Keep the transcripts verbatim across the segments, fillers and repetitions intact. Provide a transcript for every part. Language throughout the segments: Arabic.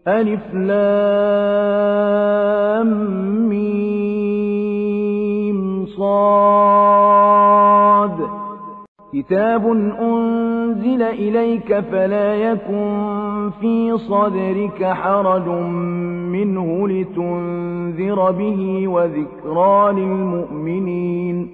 ألف لام ميم صاد كتاب أنزل إليك فلا يكن في صدرك حرج منه لتنذر به وذكرى للمؤمنين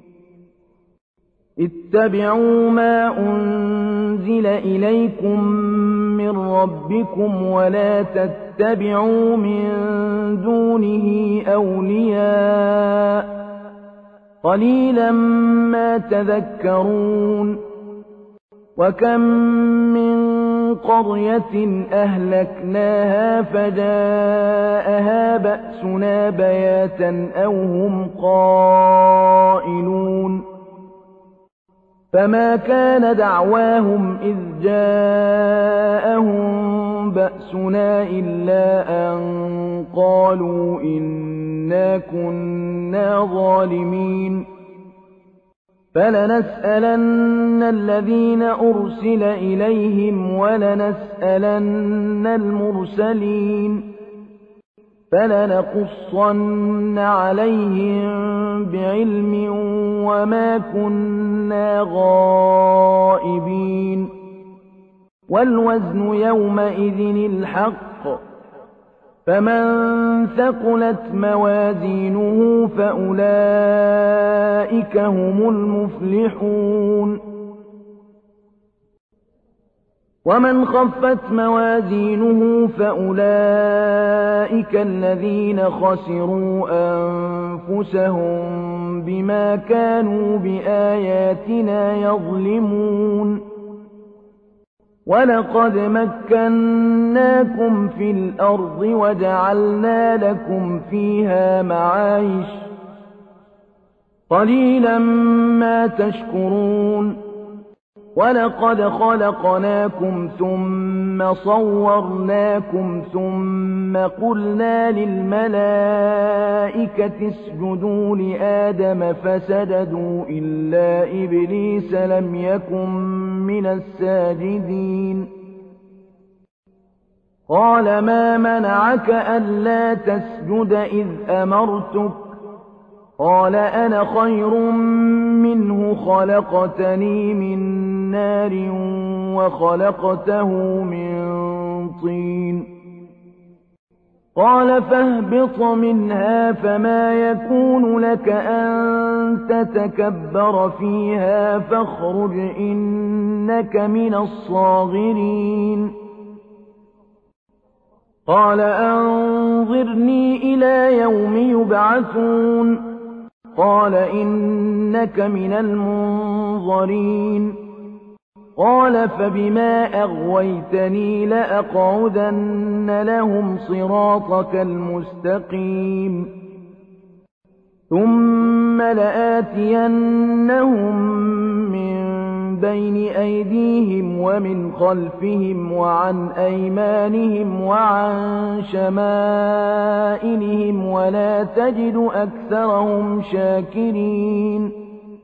اتبعوا ما أنزل إليكم من ربكم ولا تتبعوا من دونه أولياء قليلا ما تذكرون وكم من قرية أهلكناها فجاءها بأسنا بياتا أو هم قائلون فما كان دعواهم إذ جاءهم بأسنا إلا أن قالوا إنا كنا ظالمين فلنسألن الذين أرسل إليهم ولنسألن المرسلين فلنقصن عليهم بعلم وما كنا غائبين والوزن يومئذ الحق فمن ثقلت موازينه فأولئك هم المفلحون ومن خفت موازينه فأولئك الذين خسروا أنفسهم بما كانوا بآياتنا يظلمون ولقد مكناكم في الأرض وجعلنا لكم فيها معايش قليلا ما تشكرون ولقد خلقناكم ثم صورناكم ثم قلنا للملائكة اسجدوا لآدم فسجدوا إلا إبليس لم يكن من الساجدين قال ما منعك ألا تسجد إذ أمرتك قال أنا خير منه خلقتني من نار وخلقته من طين قال فاهبط منها فما يكون لك أن تتكبر فيها فاخرج إنك من الصاغرين قال أنظرني إلى يوم يبعثون قال إنك من المنظرين قال فبما أغويتني لأقعدن لهم صراطك المستقيم ثم لآتينهم من بين أيديهم ومن خلفهم وعن أيمانهم وعن شمائلهم ولا تجد أكثرهم شاكرين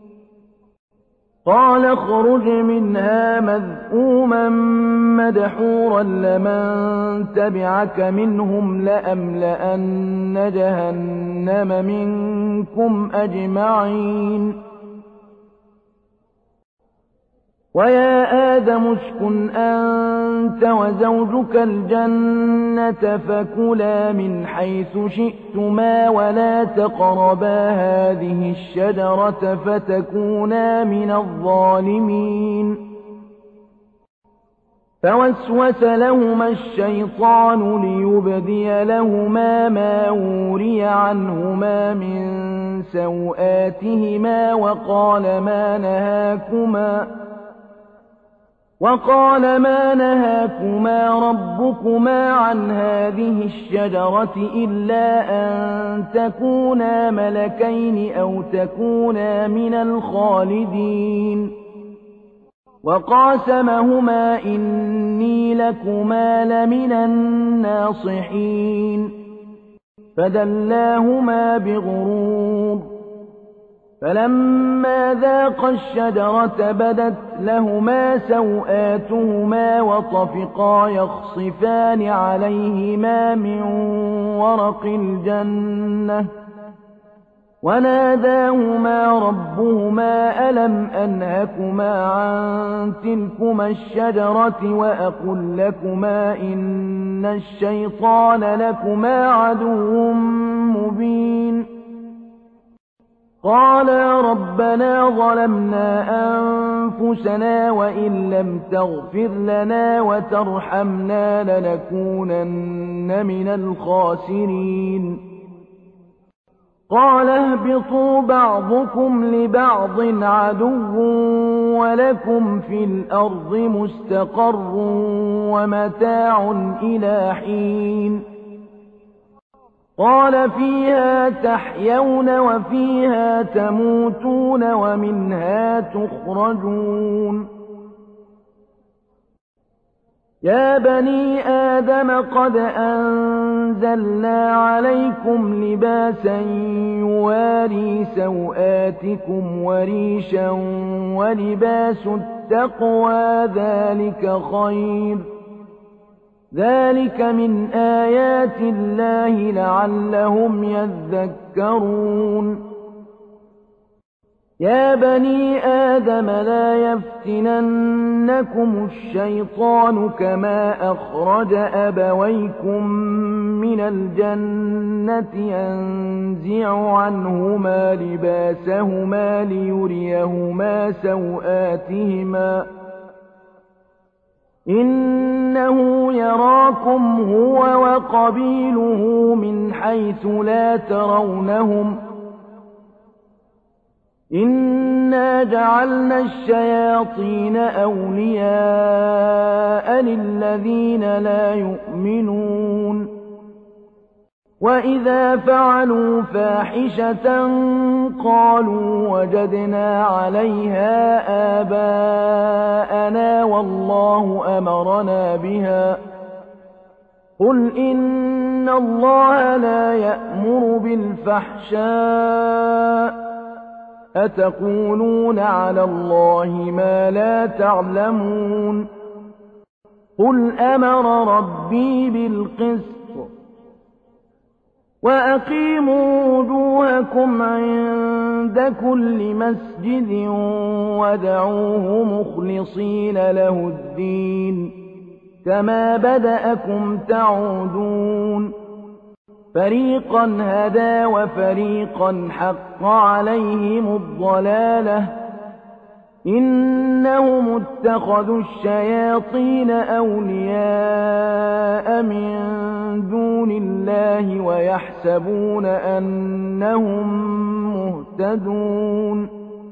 قال اخرج منها مذءوما مدحورا لمن تبعك منهم لأملأن جهنم منكم أجمعين ويا آدم اسكن أنت وزوجك الجنة فكلا من حيث شئتما ولا تقربا هذه الشجرة فتكونا من الظالمين فوسوس لهما الشيطان ليبدي لهما ما وري عنهما من سوآتهما وقال ما نهاكما وقال ما نهاكما ربكما عن هذه الشجرة إلا أن تكونا ملكين أو تكونا من الخالدين وقاسمهما إني لكما لمن الناصحين فدلاهما بغرور فلما ذاقا الشجرة بدت لهما سوآتهما وطفقا يخصفان عليهما من ورق الجنة وناداهما ربهما ألم أنهكما عن تلكما الشجرة وأقل لكما إن الشيطان لكما عدو مبين قالا ربنا ظلمنا أنفسنا وإن لم تغفر لنا وترحمنا لنكونن من الخاسرين قال اهبطوا بعضكم لبعض عدو ولكم في الأرض مستقر ومتاع إلى حين قال فيها تحيون وفيها تموتون ومنها تخرجون يا بني آدم قد أنزلنا عليكم لباسا يواري سوآتكم وريشا ولباس التقوى ذلك خير ذلك من آيات الله لعلهم يذكرون يا بني آدم لا يفتننكم الشيطان كما أخرج أبويكم من الجنة ينزع عنهما لباسهما ليريهما سوآتهما إنه يراكم هو وقبيله من حيث لا ترونهم إنا جعلنا الشياطين أولياء للذين لا يؤمنون وإذا فعلوا فاحشة قالوا وجدنا عليها آباءنا والله أمرنا بها قل إن الله لا يأمر بالفحشاء أتقولون على الله ما لا تعلمون قل أمر ربي بالقسط وأقيموا وجوهكم عند كل مسجد ودعوه مخلصين له الدين كما بدأكم تعودون فريقا هدى وفريقا حق عليهم الضلالة إنهم اتخذوا الشياطين أولياء من دون الله ويحسبون أنهم مهتدون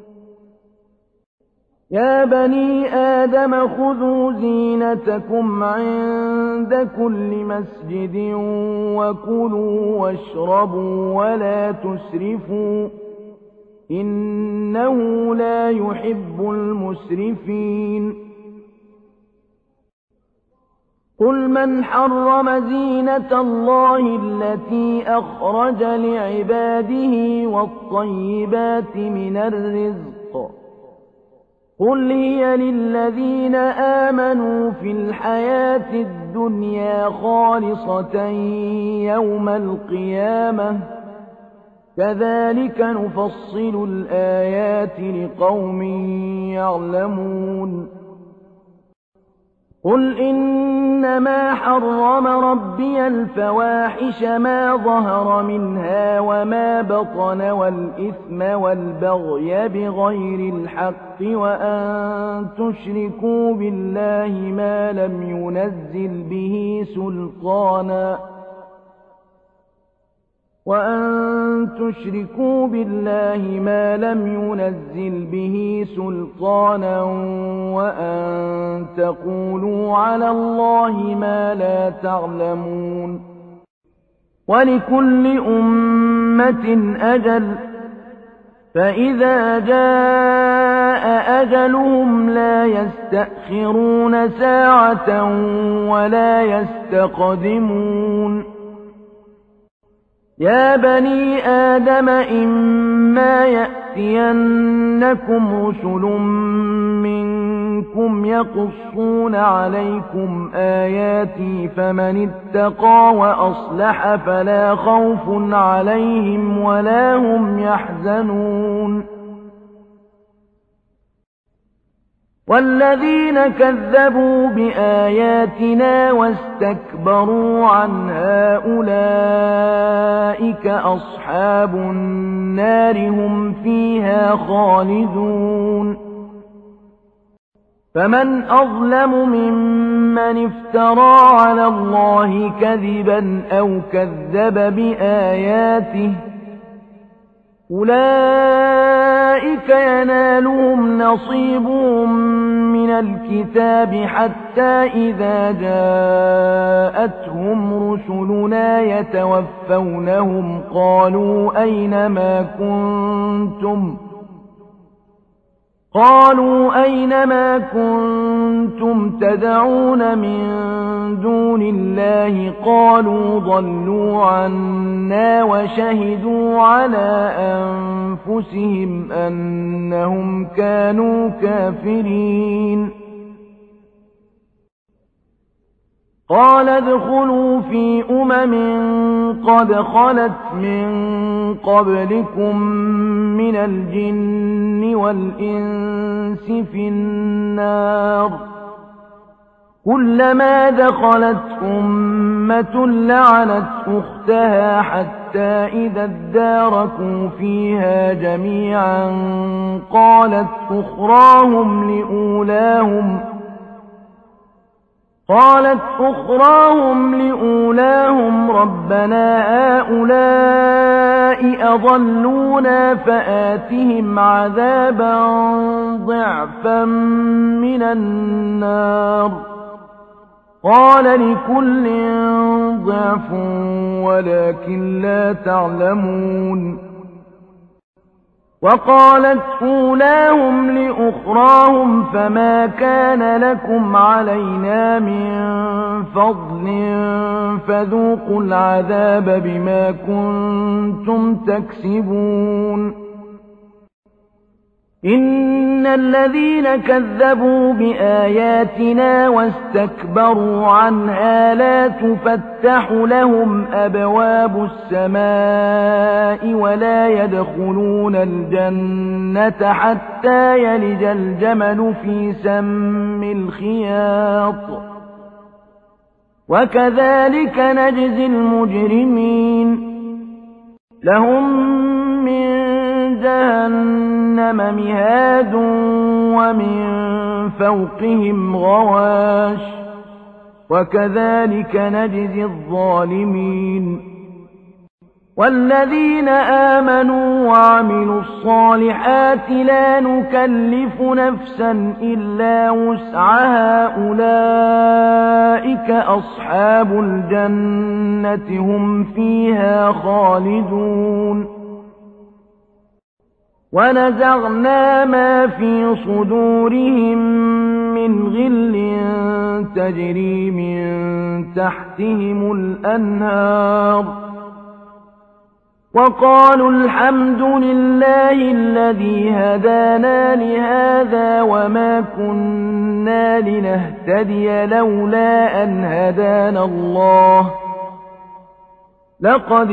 يا بني آدم خذوا زينتكم عند كل مسجد وكلوا واشربوا ولا تسرفوا إنه لا يحب المسرفين قل من حرم زينة الله التي أخرج لعباده والطيبات من الرزق قل هي للذين آمنوا في الحياة الدنيا خالصة يوم القيامة كذلك نفصل الآيات لقوم يعلمون قل إنما حرم ربي الفواحش ما ظهر منها وما بطن والإثم والبغي بغير الحق وأن تشركوا بالله ما لم ينزل به سلطانا وأن تشركوا بالله ما لم ينزل به سلطانا وأن تقولوا على الله ما لا تعلمون ولكل أمة أجل فإذا جاء أجلهم لا يستأخرون ساعة ولا يستقدمون يا بني آدم إما يأتيكم يَأْتِيَنَّكُمْ رُسُلٌ مِّنكُمْ يَقُصُّونَ عَلَيْكُمْ آيَاتِي فَمَنِ اتَّقَىٰ وَأَصْلَحَ فَلَا خَوْفٌ عَلَيْهِمْ وَلَا هُمْ يَحْزَنُونَ وَالَّذِينَ كَذَّبُوا بِآيَاتِنَا وَاسْتَكْبَرُوا عَنْهَا أُولَٰئِكَ أَصْحَابُ النَّارِ هُمْ فِيهَا خَالِدُونَ فَمَنْ أَظْلَمُ مِمَّنِ افْتَرَىٰ عَلَى اللَّهِ كَذِبًا أَوْ كَذَّبَ بِآيَاتِهِ أُولَٰئِكَ يَنَالُهُمْ نَصِيبُهُم مِّنَ الْكِتَابِ حَتَّىٰ إِذَا جَاءَتْهُمْ رُسُلُنَا يَتَوَفَّوْنَهُمْ قَالُوا أَيْنَ مَا كُنتُمْ قالوا أين ما كنتم تدعون من دون الله قالوا ضلوا عنا وشهدوا على أنفسهم أنهم كانوا كافرين قال ادخلوا في أمم قد خلت من قبلكم من الجن والإنس في النار كلما دخلت أمة لعنت أختها حتى إذا اداركوا فيها جميعا قالت أخراهم لأولاهم قالت أخراهم لأولاهم ربنا هؤلاء أضلونا فآتهم عذابا ضعفا من النار قال لكل ضعف ولكن لا تعلمون وقالت أولاهم لأخراهم فما كان لكم علينا من فضل فذوقوا العذاب بما كنتم تكسبون إن الذين كذبوا بآياتنا واستكبروا عنها لا تفتح لهم أبواب السماء ولا يدخلون الجنة حتى يلج الجمل في سم الخياط وكذلك نجزي المجرمين لهم من جهنم مهاد ومن فوقهم غواش وكذلك نجزي الظالمين والذين آمنوا وعملوا الصالحات لا نكلف نفسا إلا وسعها أولئك أصحاب الجنة هم فيها خالدون ونزعنا ما في صدورهم من غل تجري من تحتهم الأنهار وقالوا الحمد لله الذي هدانا لهذا وما كنا لنهتدي لولا أن هدانا الله لقد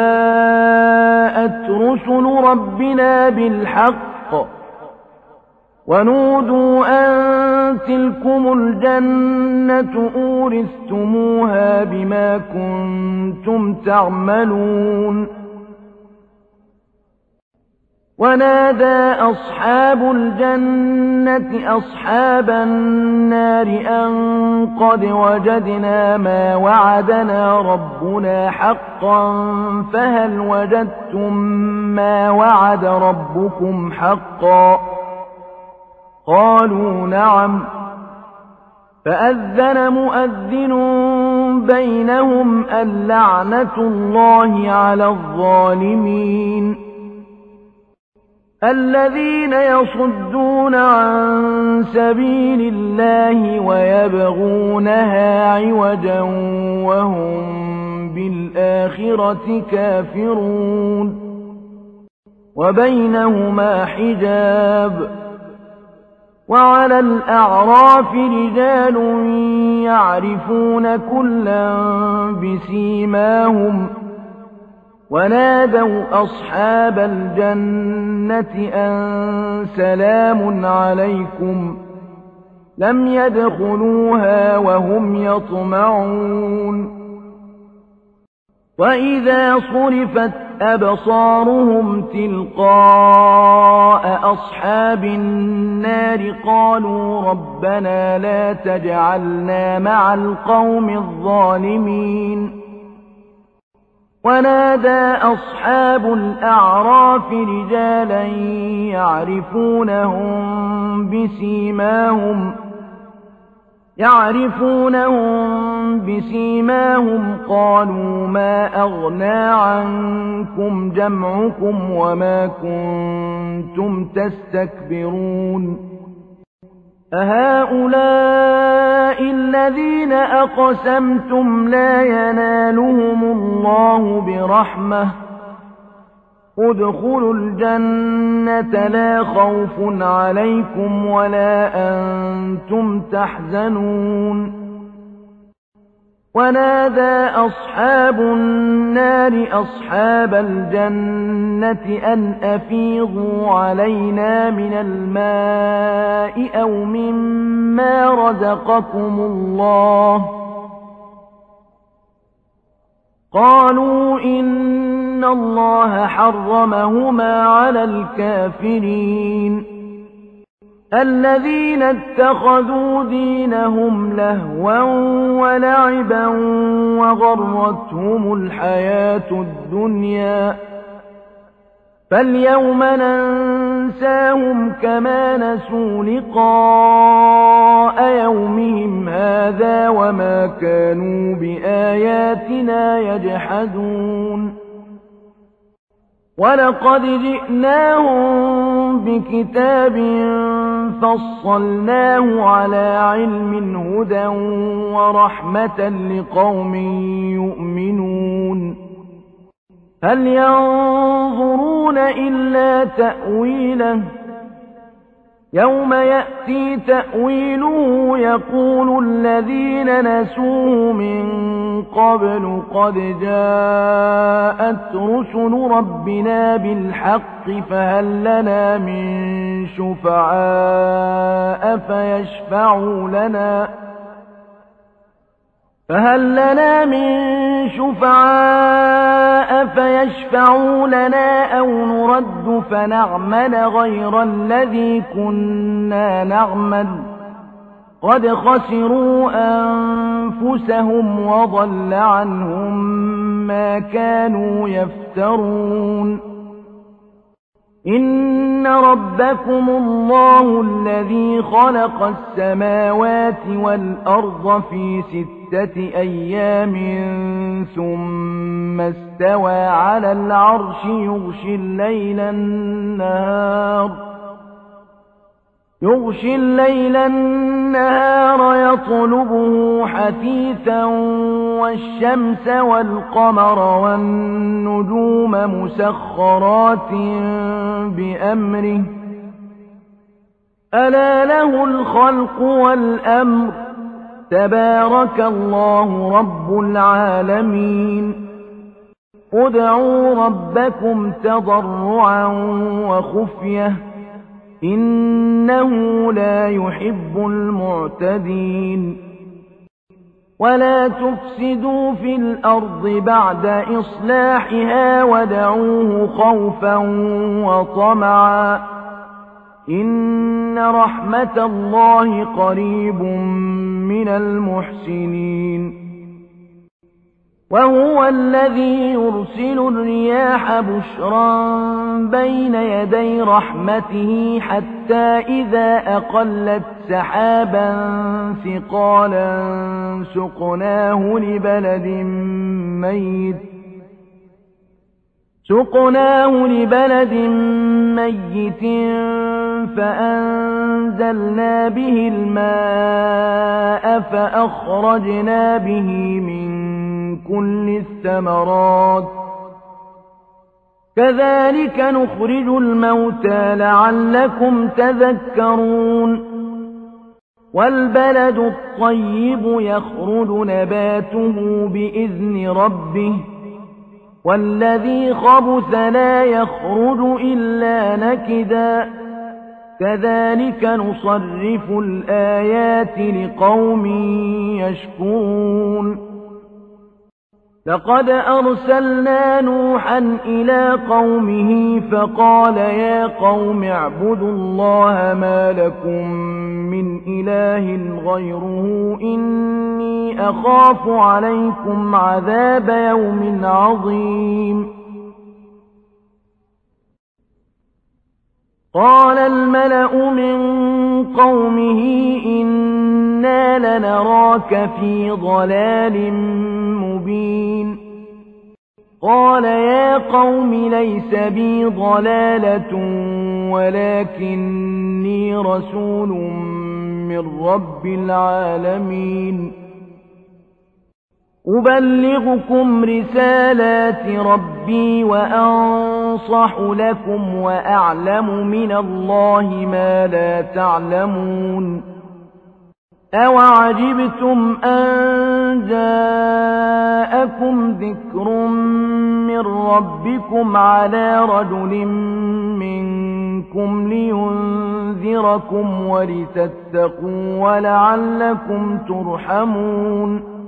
جاءت رسل ربنا بالحق ونودوا أن تلكم الجنة أورثتموها بما كنتم تعملون ونادى أصحاب الجنة أصحاب النار أن قد وجدنا ما وعدنا ربنا حقا فهل وجدتم ما وعد ربكم حقا قالوا نعم فأذن مؤذن بينهم اللعنة الله على الظالمين الذين يصدون عن سبيل الله ويبغونها عوجا وهم بالآخرة كافرون وبينهما حجاب. وعلى الأعراف رجال يعرفون كلا بسيماهم ونادوا أصحاب الجنة أن سلام عليكم لم يدخلوها وهم يطمعون. وإذا صرفت أبصارهم تلقاء أصحاب النار قالوا ربنا لا تجعلنا مع القوم الظالمين. ونادى أصحاب الأعراف رجالا يعرفونهم بسيماهم يعرفونهم بسيماهم قالوا ما أغنى عنكم جمعكم وما كنتم تستكبرون. أهؤلاء الذين أقسمتم لا ينالهم الله برحمة ادخلوا الجنة لا خوف عليكم ولا أنتم تحزنون. ونادى أصحاب النار أصحاب الجنة أن أفيضوا علينا من الماء أو مما رزقكم الله. قالوا إن الله حرمهما على الكافرين الذين اتخذوا دينهم لهوا ولعبا وغرتهم الحياة الدنيا فاليوم ننساهم كما نسوا لقاء يومهم هذا وما كانوا بآياتنا يجحدون. ولقد جئناهم بكتاب فصلناه على علم هدى ورحمة لقوم يؤمنون. هل ينظرون إلا تأويله يوم يأتي تأويله يقول الذين نسوه من قبل قد جاءت رسل ربنا بالحق فهل لنا من شفعاء فيشفعوا لنا فهل لنا من شفعاء فيشفعوا لنا أو نرد فنعمل غير الذي كنا نعمل قد خسروا أنفسهم وضل عنهم ما كانوا يفترون. إن ربكم الله الذي خلق السماوات والأرض في ستة أيام ثم استوى على العرش يغشي الليل النهار يغشي الليل النهار يطلبه حثيثا والشمس والقمر والنجوم مسخرات بأمره ألا له الخلق والأمر تبارك الله رب العالمين. ادعوا ربكم تضرعا وخفية إنه لا يحب المعتدين. ولا تفسدوا في الأرض بعد إصلاحها وادعوه خوفا وطمعا إن رحمة الله قريب من المحسنين. وهو الذي يرسل الرياح بشرا بين يدي رحمته حتى إذا أقلت سحابا ثقالا سقناه لبلد ميت سقناه لبلد ميت فأنزلنا به الماء فأخرجنا به من كل الثمرات كذلك نخرج الموتى لعلكم تذكرون والبلد الطيب يخرج نباته بإذن ربه والذي خبث لا يخرج إلا نكدا كذلك نصرف الآيات لقوم يشكرون لقد أرسلنا نوحا إلى قومه فقال يا قوم اعبدوا الله ما لكم من إله غيره إني أخاف عليكم عذاب يوم عظيم قال الملأ من قومه إنا لنراك في ضلال مبين قال يا قوم ليس بي ضلالة ولكني رسول من رب العالمين أبلغكم رسالات ربي وأنصح لكم وأعلم من الله ما لا تعلمون أوعجبتم أن جاءكم ذكر من ربكم على رجل منكم لينذركم ولتتقوا ولعلكم ترحمون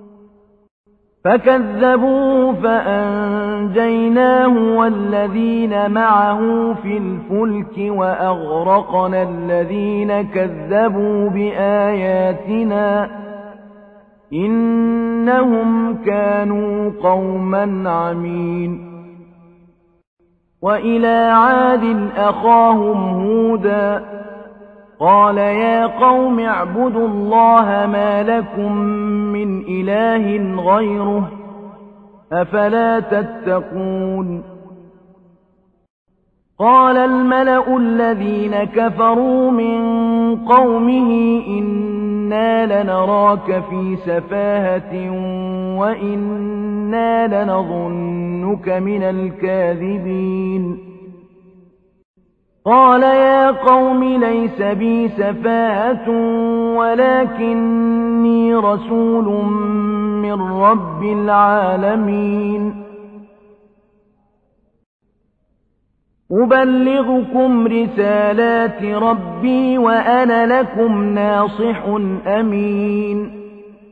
فكذبوه فأنجيناه والذين معه في الفلك وأغرقنا الذين كذبوا بآياتنا إنهم كانوا قوما عمين وإلى عاد أخاهم هودا قال يا قوم اعبدوا الله ما لكم من إله غيره أفلا تتقون قال الملأ الذين كفروا من قومه إنا لنراك في سفاهة وإنا لنظنك من الكاذبين قال يا قوم ليس بي سفاهة ولكني رسول من رب العالمين أبلغكم رسالات ربي وأنا لكم ناصح أمين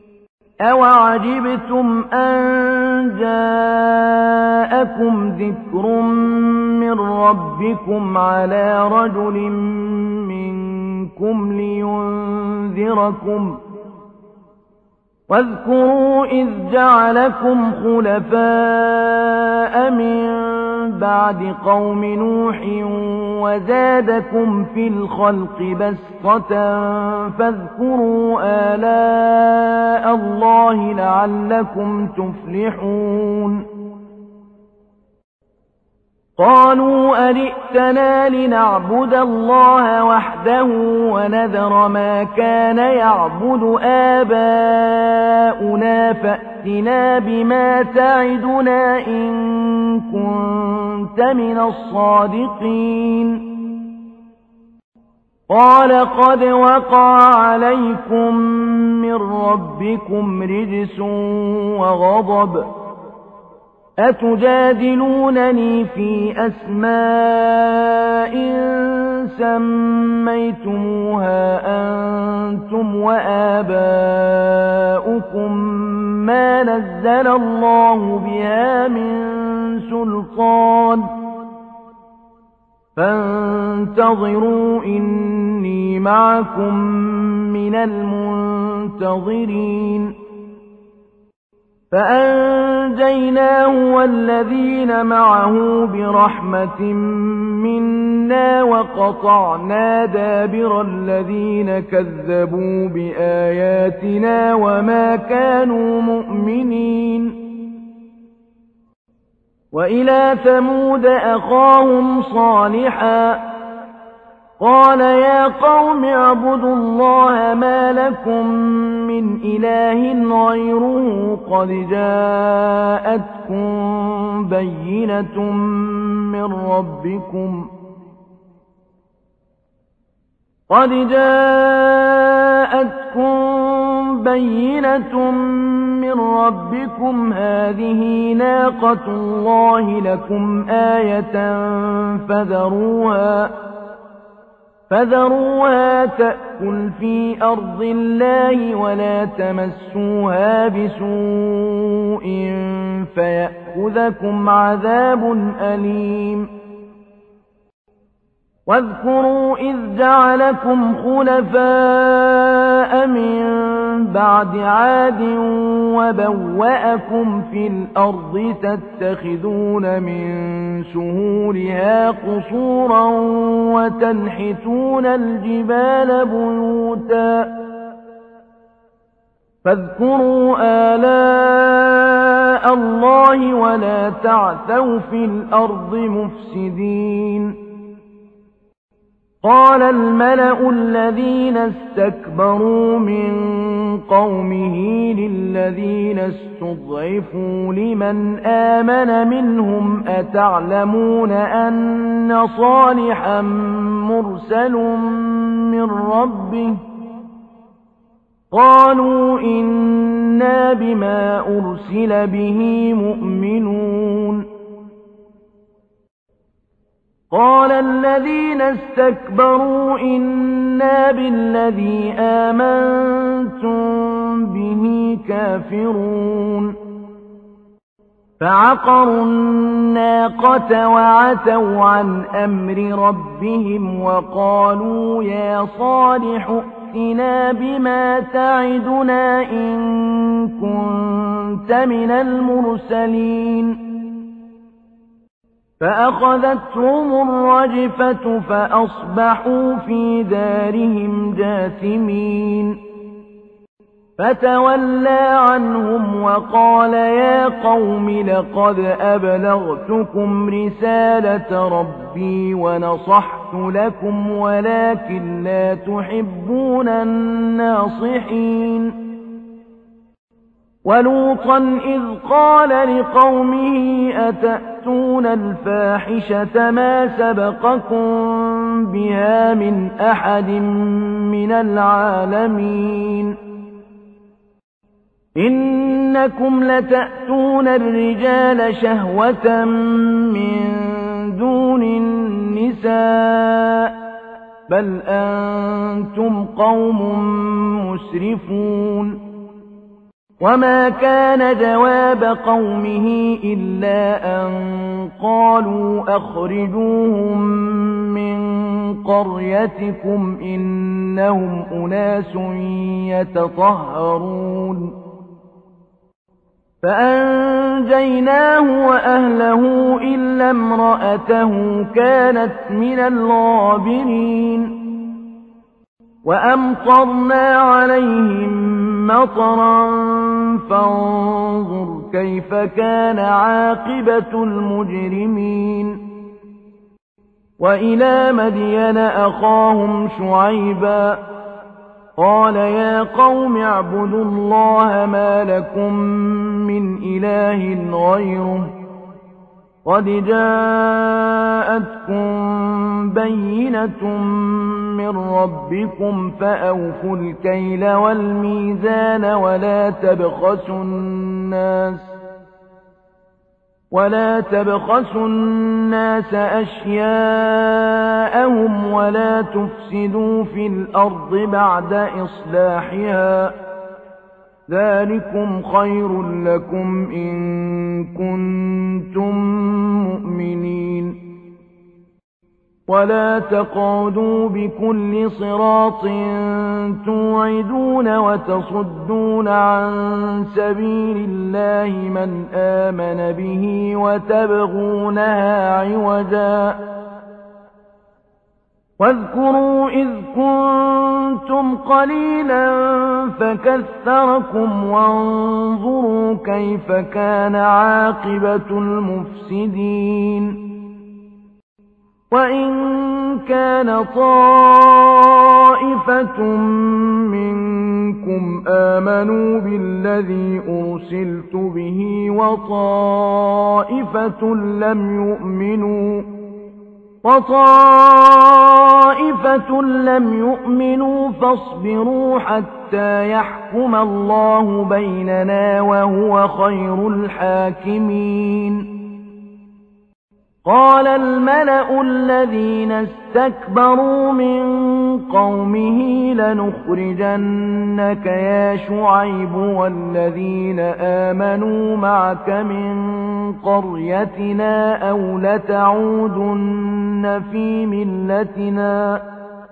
أوعجبتم أن جاءكم ذكر من ربكم على رجل منكم لينذركم واذكروا إذ جعلكم خلفاء من بعد قوم نوح وزادكم في الخلق بسطة فاذكروا آلاء الله لعلكم تفلحون قالوا أجئتنا لنعبد الله وحده ونذر ما كان يعبد آباؤنا فأتنا بما تعدنا إن كنت من الصادقين قال قد وقع عليكم من ربكم رجس وغضب أتجادلونني في أسماء سميتموها أنتم وآباؤكم ما نزل الله بها من سلطان فانتظروا إني معكم من المنتظرين فأنجيناه والذين معه برحمة منا وقطعنا دابر الذين كذبوا بآياتنا وما كانوا مؤمنين وإلى ثمود أخاهم صالحا قال يا قوم اعبدوا الله ما لكم من إله غيره قد جاءتكم بينة من ربكم قد جاءتكم بينة من ربكم هذه ناقة الله لكم آية فذروها فذروها تأكل في أرض الله ولا تمسوها بسوء فيأخذكم عذاب أليم واذكروا إذ جعلكم خلفاء من بعد عاد وبوأكم في الأرض تتخذون من سهولها قصورا وتنحتون الجبال بيوتا فاذكروا آلاء الله ولا تعثوا في الأرض مفسدين قال الملأ الذين استكبروا من قومه للذين استضعفوا لمن آمن منهم أتعلمون أن صالحا مرسل من ربه قالوا إنا بما أرسل به مؤمنون قال الذين استكبروا إنا بالذي آمنتم به كافرون فعقروا الناقة وعتوا عن أمر ربهم وقالوا يا صالح ائتنا بما تعدنا إن كنت من المرسلين فأخذتهم الرجفة فأصبحوا في دارهم جاثمين فتولى عنهم وقال يا قوم لقد أبلغتكم رسالة ربي ونصحت لكم ولكن لا تحبون الناصحين ولوطا إذ قال لقومه أتأتون الفاحشة ما سبقكم بها من أحد من العالمين إنكم لتأتون الرجال شهوة من دون النساء بل أنتم قوم مسرفون وما كان جواب قومه إلا أن قالوا أخرجوهم من قريتكم إنهم أناس يتطهرون فأنجيناه وأهله إلا امرأته كانت من الغابرين وأمطرنا عليهم مطرا فانظر كيف كان عاقبة المجرمين وإلى مدين أخاهم شعيبا قال يا قوم اعبدوا الله ما لكم من إله غيره قد جاءتكم بينة من ربكم فأوفوا الكيل والميزان ولا تبخسوا الناس ولا تبخسوا الناس أشياءهم ولا تفسدوا في الأرض بعد إصلاحها ذلكم خير لكم إن كنتم مؤمنين ولا تقعدوا بكل صراط توعدون وتصدون عن سبيل الله من آمن به وتبغونها عوجا واذكروا إذ كنتم قليلا فكثركم وانظروا كيف كان عاقبة المفسدين وإن كان طائفة منكم آمنوا بالذي أرسلت به وطائفة لم يؤمنوا وطائفة لم يؤمنوا فاصبروا حتى يحكم الله بيننا وهو خير الحاكمين. قال الملأ الذين استكبروا من قومه لنخرجنك يا شعيب والذين آمنوا معك من قريتنا أو لتعودن في ملتنا.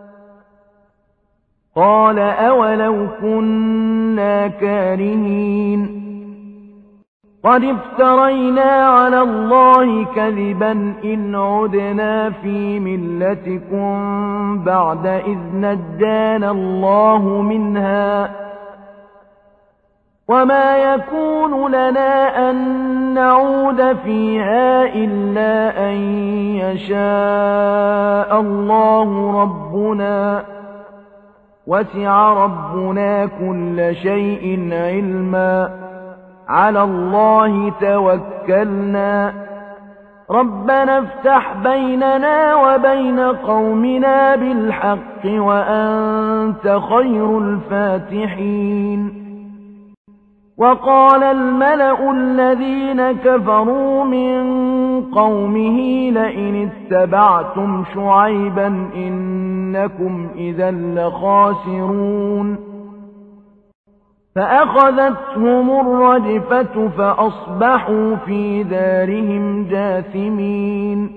قال أولو كنا كارهين قد افترينا على الله كذبا إن عدنا في ملتكم بعد إذ نجانا الله منها وما يكون لنا أن نعود فيها إلا أن يشاء الله ربنا وسع ربنا كل شيء علما على الله توكلنا ربنا افتح بيننا وبين قومنا بالحق وأنت خير الفاتحين. وقال الملأ الذين كفروا من قومه لئن اتبعتم شعيبا إنكم إذا لخاسرون. فأخذتهم الرجفة فأصبحوا في دارهم جاثمين.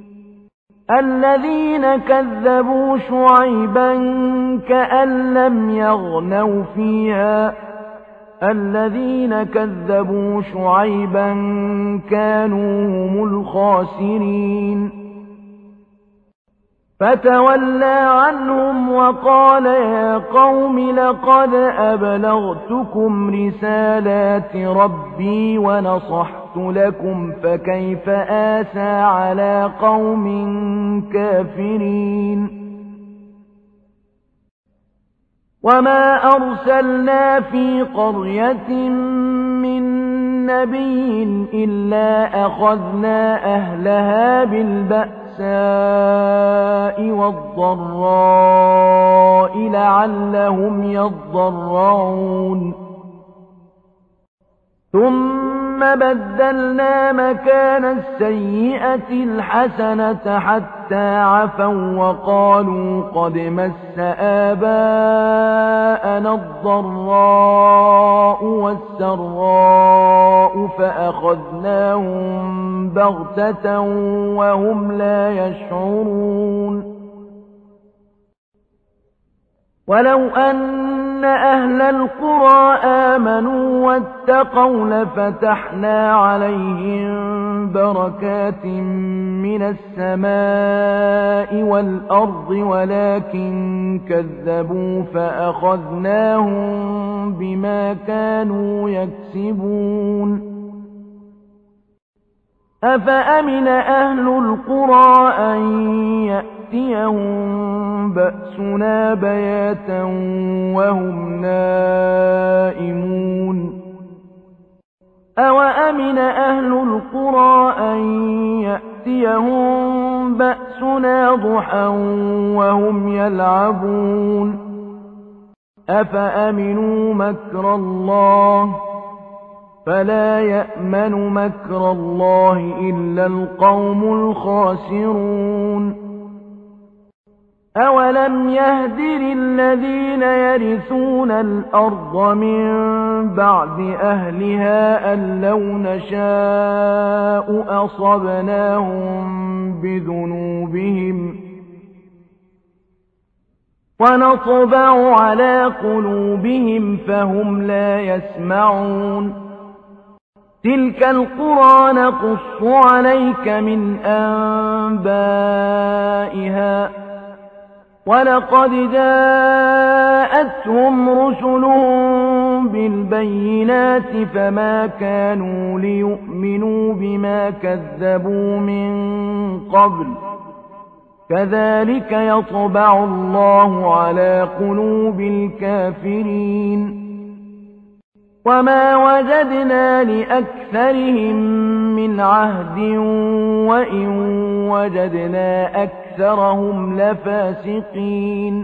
الذين كذبوا شعيبا كأن لم يغنوا فيها الذين كذبوا شعيبا كانوا هم الخاسرين. فتولى عنهم وقال يا قوم لقد أبلغتكم رسالات ربي ونصحت لكم فكيف آسى على قوم كافرين. وما أرسلنا في قرية من نبي إلا أخذنا أهلها بالبأساء والضراء لعلهم يضرعون. ثم بدلنا مكان السيئة الحسنة حتى عفوا وقالوا قد مس آباءنا الضراء والسراء فأخذناهم بغتة وهم لا يشعرون. ولو أن أهل القرى آمنوا واتقوا لفتحنا عليهم بركات من السماء والأرض ولكن كذبوا فأخذناهم بما كانوا يكسبون. أفأمن أهل القرى أن يأتيهم بأسنا بياتا وهم نائمون. أوأمن أهل القرى أن يأتيهم بأسنا ضحى وهم يلعبون. أفأمنوا مكر الله فلا يأمن مكر الله إلا القوم الخاسرون. أولم يهد للذين يرثون الأرض من بعد أهلها أن لو نشاء أصبناهم بذنوبهم ونطبع على قلوبهم فهم لا يسمعون. تلك القرى نقص عليك من أنبائها ولقد جاءتهم رسلهم بالبينات فما كانوا ليؤمنوا بما كذبوا من قبل كذلك يطبع الله على قلوب الكافرين وما وجدنا لأكثرهم من عهد وإن وجدنا أكثرهم لفاسقين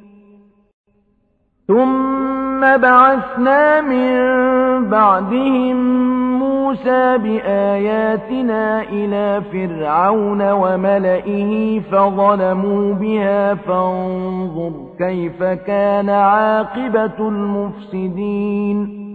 ثم بعثنا من بعدهم موسى بآياتنا إلى فرعون وملئه فظلموا بها فانظر كيف كان عاقبة المفسدين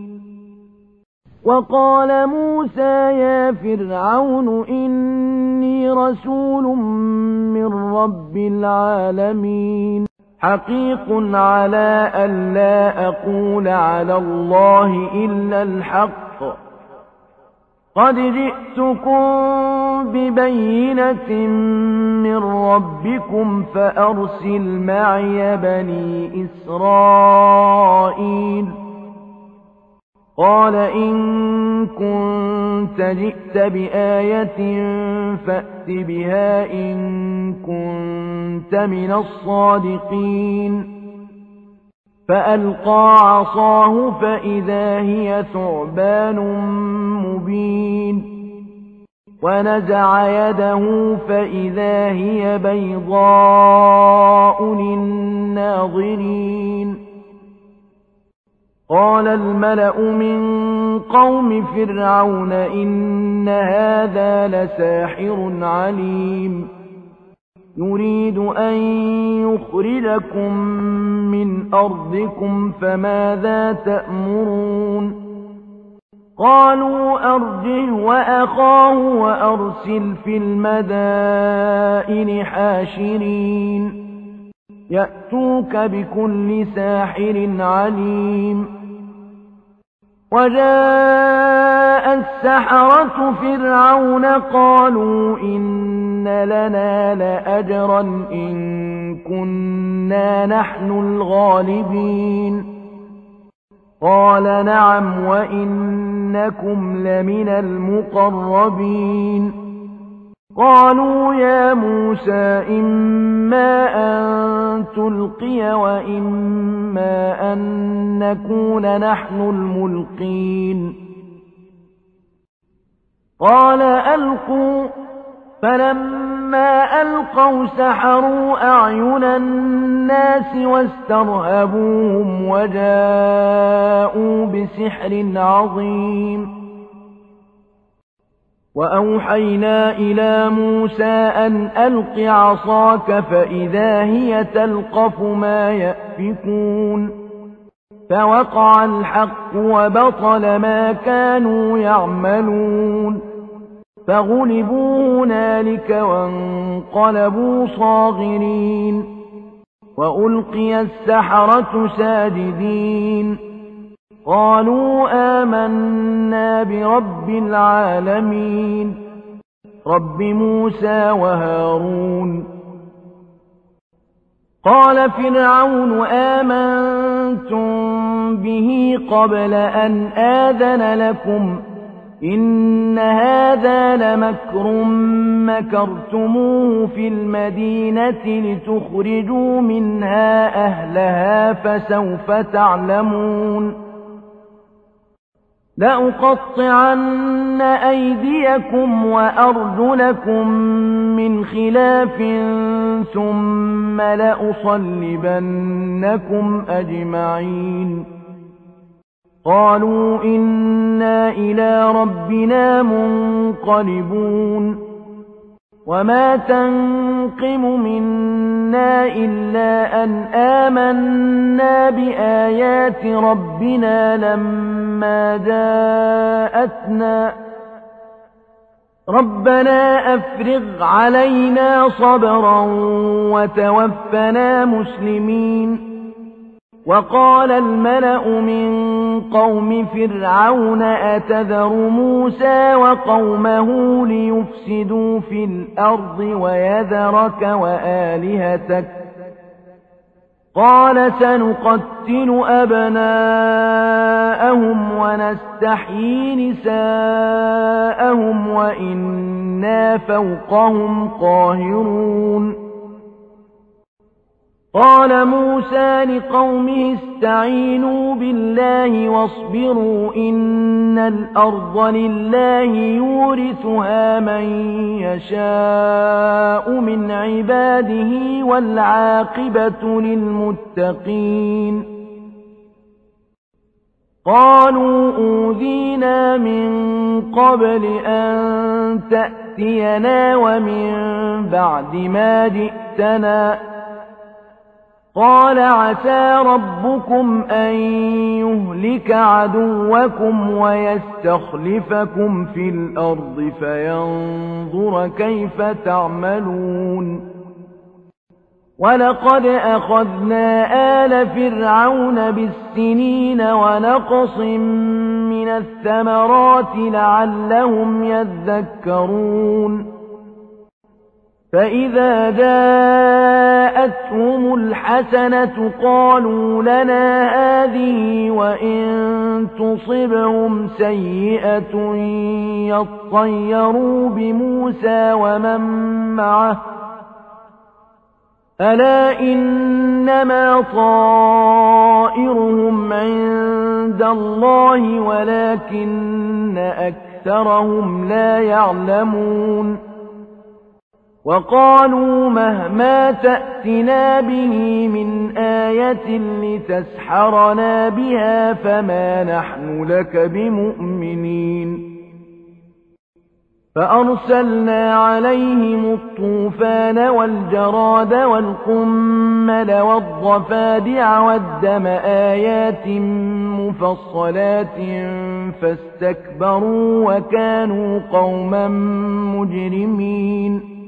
وقال موسى يا فرعون إني رسول من رب العالمين حقيق على ألا أقول على الله إلا الحق قد جئتكم ببينة من ربكم فأرسل معي بني إسرائيل قال إن كنت جئت بآية فأت بها إن كنت من الصادقين فألقى عصاه فإذا هي ثعبان مبين ونزع يده فإذا هي بيضاء للناظرين قال الملأ من قوم فرعون إن هذا لساحر عليم يريد أن يخرجكم من أرضكم فماذا تأمرون قالوا أرجه وأخاه وأرسل في المدائن حاشرين يأتوك بكل ساحر عليم وجاء السحرة فرعون قالوا إن لنا لأجرا إن كنا نحن الغالبين قال نعم وإنكم لمن المقربين قالوا يا موسى إما أن تلقي وإما أن نكون نحن الملقين قال ألقوا فلما ألقوا سحروا أعين الناس واسترهبوهم وجاءوا بسحر عظيم وأوحينا إلى موسى أن ألق عصاك فإذا هي تلقف ما يأفكون فوقع الحق وبطل ما كانوا يعملون فغلبوا هنالك وانقلبوا صاغرين وألقي السحرة ساجدين قالوا آمنا برب العالمين رب موسى وهارون قال فرعون آمنتم به قبل أن آذن لكم إن هذا لمكر مكرتموه في المدينة لتخرجوا منها أهلها فسوف تعلمون لأقطعن أيديكم وأرجلكم من خلاف ثم لأصلبنكم أجمعين قالوا إنا إلى ربنا منقلبون وما تنقم منا إلا أن آمنا بآيات ربنا لما جاءتنا ربنا أفرغ علينا صبرا وتوفنا مسلمين وقال الملأ من قوم فرعون أتذر موسى وقومه ليفسدوا في الأرض ويذرك وآلهتك قال سنقتل أبناءهم ونستحيي نساءهم وإنا فوقهم قاهرون قال موسى لقومه استعينوا بالله واصبروا إن الأرض لله يورثها من يشاء من عباده والعاقبة للمتقين قالوا أوذينا من قبل أن تأتينا ومن بعد ما جئتنا قال عسى ربكم أن يهلك عدوكم ويستخلفكم في الأرض فينظر كيف تعملون ولقد أخذنا آل فرعون بالسنين ونقص من الثمرات لعلهم يذكرون فإذا جاءتهم الحسنة قالوا لنا هذه وإن تصبهم سيئة يطيروا بموسى ومن معه ألا إنما طائرهم عند الله ولكن أكثرهم لا يعلمون وقالوا مهما تأتنا به من آية لتسحرنا بها فما نحن لك بمؤمنين فأرسلنا عليهم الطوفان والجراد والقمل والضفادع والدم آيات مفصلات فاستكبروا وكانوا قوما مجرمين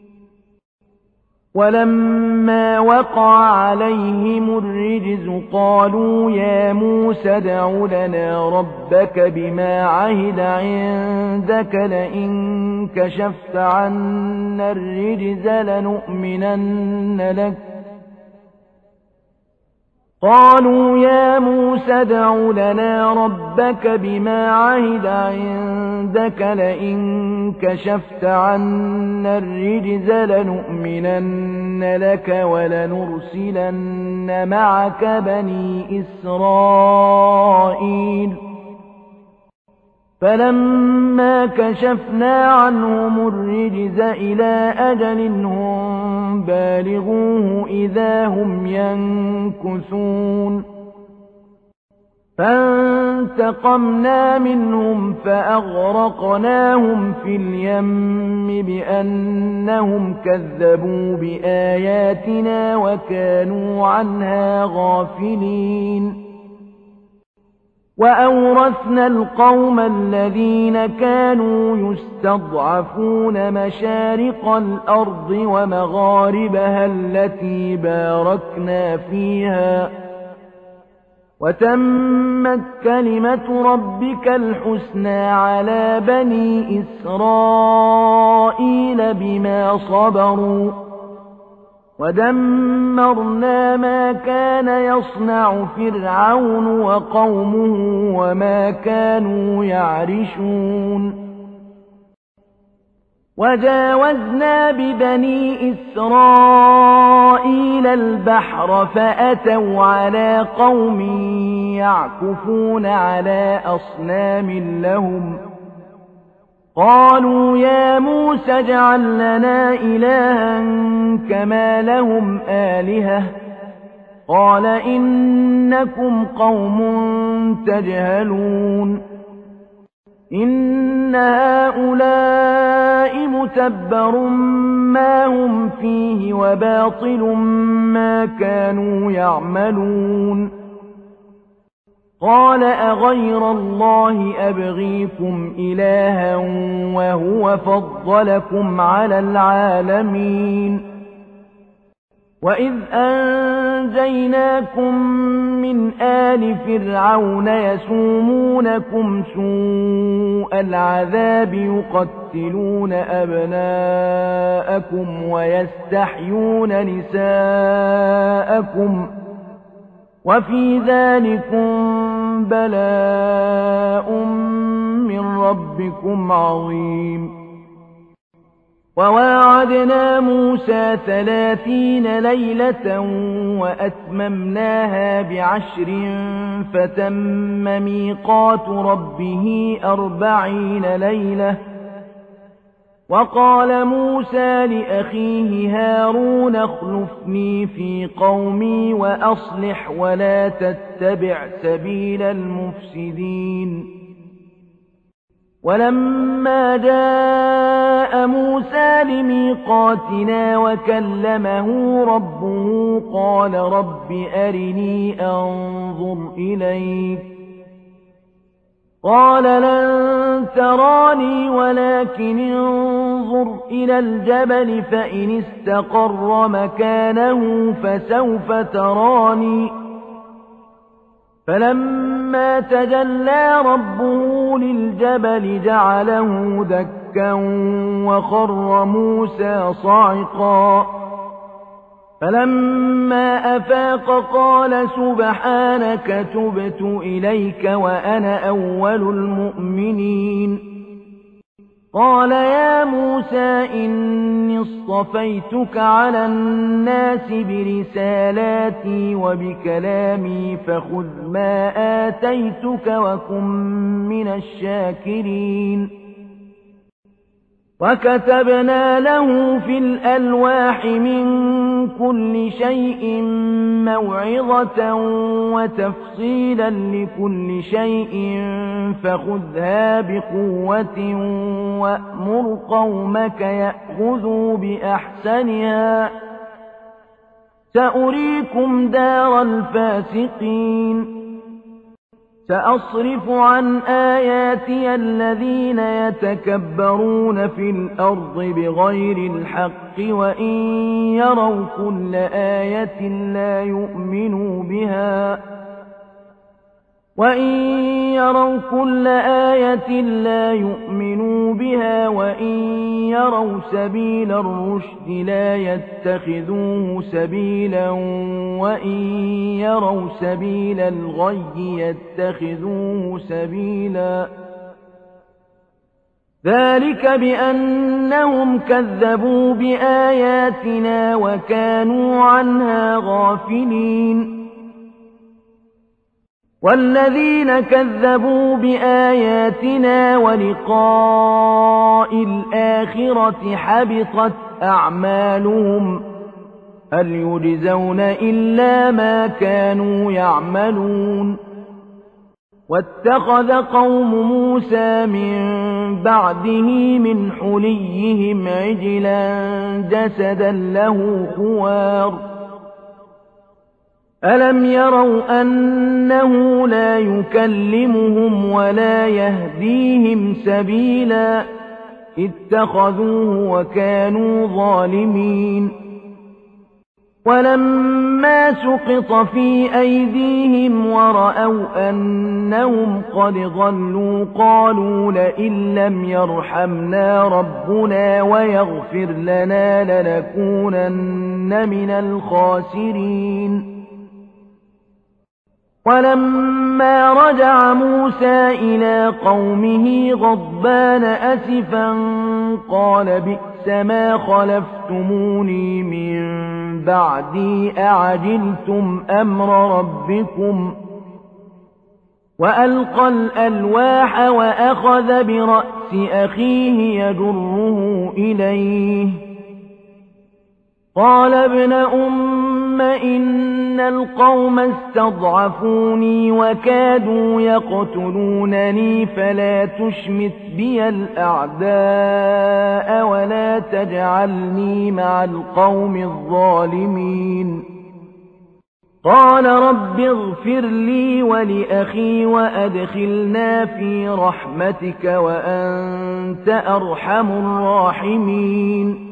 ولما وقع عليهم الرجز قالوا يا موسى ادع لنا ربك بما عهد عندك لئن كشفت عنا الرجز لنؤمنن لك قالوا يا موسى ادع لنا ربك بما عهد عندك لئن كشفت عنا الرجز لنؤمنن لك ولنرسلن معك بني إسرائيل فلما كشفنا عنهم الرجز إلى أجل هم بالغوه إذا هم ينكثون فانتقمنا منهم فأغرقناهم في اليم بأنهم كذبوا بآياتنا وكانوا عنها غافلين وأورثنا القوم الذين كانوا يستضعفون مشارق الأرض ومغاربها التي باركنا فيها وتمت كلمة ربك الحسنى على بني إسرائيل بما صبروا ودمرنا ما كان يصنع فرعون وقومه وما كانوا يعرشون وجاوزنا ببني إسرائيل البحر فأتوا على قوم يعكفون على أصنام لهم قالوا يا موسى اجعل لنا إلها كما لهم آلهة قال إنكم قوم تجهلون إن هؤلاء متبر ما هم فيه وباطل ما كانوا يعملون قال أغير الله أبغيكم إلها وهو فضلكم على العالمين وإذ أنجيناكم من آل فرعون يسومونكم سوء العذاب يقتلون أبناءكم ويستحيون نساءكم وفي ذلكم بلاء من ربكم عظيم وواعدنا موسى ثلاثين ليلة وأتممناها بعشر فتم ميقات ربه أربعين ليلة. وقال موسى لأخيه هارون اخلفني في قومي وأصلح ولا تتبع سبيل المفسدين. ولما جاء موسى لميقاتنا وكلمه ربه قال رب أرني أنظر إليك. قال لن تراني ولكن انظر إلى الجبل فإن استقر مكانه فسوف تراني. فلما تجلى ربه للجبل جعله دكا وخر موسى صعقا. فلما أفاق قال سبحانك تبت إليك وأنا أول المؤمنين. قال يا موسى إني اصطفيتك على الناس برسالاتي وبكلامي فخذ ما آتيتك وكن من الشاكرين. وكتبنا له في الألواح من كل شيء موعظة وتفصيلا لكل شيء فخذها بقوة وأمر قومك يأخذوا بأحسنها سأريكم دار الفاسقين. سأصرف عن آياتي الذين يتكبرون في الأرض بغير الحق وإن يروا كل آية لا يؤمنوا بها وإن يروا كل آية لا يؤمنوا بها وإن يروا سبيل الرشد لا يتخذوه سبيلا وإن يروا سبيل الغي يتخذوه سبيلا. ذلك بأنهم كذبوا بآياتنا وكانوا عنها غافلين. والذين كذبوا بآياتنا ولقاء الآخرة حبطت أعمالهم هل يجزون إلا ما كانوا يعملون. واتخذ قوم موسى من بعده من حليهم عجلا جسدا له خوار. ألم يروا أنه لا يكلمهم ولا يهديهم سبيلا اتخذوه وكانوا ظالمين. ولما سقط في أيديهم ورأوا أنهم قد ضلوا قالوا لئن لم يرحمنا ربنا ويغفر لنا لنكونن من الخاسرين. ولما رجع موسى إلى قومه غضبان أسفا قال بئس ما خلفتموني من بعدي أعجلتم أمر ربكم. وألقى الألواح وأخذ برأس أخيه يجره إليه. قال ابن أم إن القوم استضعفوني وكادوا يقتلونني فلا تشمت بي الأعداء ولا تجعلني مع القوم الظالمين. قال رب اغفر لي ولأخي وأدخلنا في رحمتك وأنت أرحم الراحمين.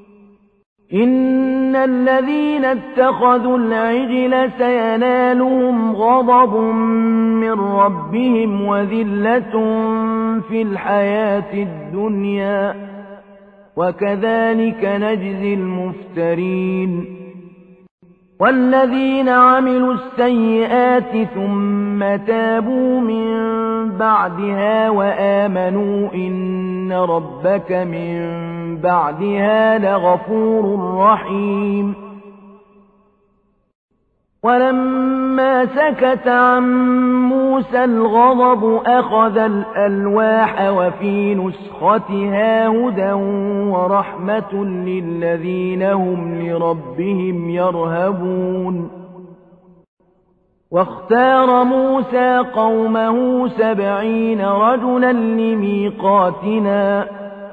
إن الذين اتخذوا العجل سينالهم غضب من ربهم وذلة في الحياة الدنيا وكذلك نجزي المفترين. والذين عملوا السيئات ثم تابوا من بعدها وآمنوا إن ربك من بعدها لغفور رحيم. ولما سكت عن موسى الغضب أخذ الألواح وفي نسختها هدى ورحمة للذين هم لربهم يرهبون. واختار موسى قومه سبعين رجلا لميقاتنا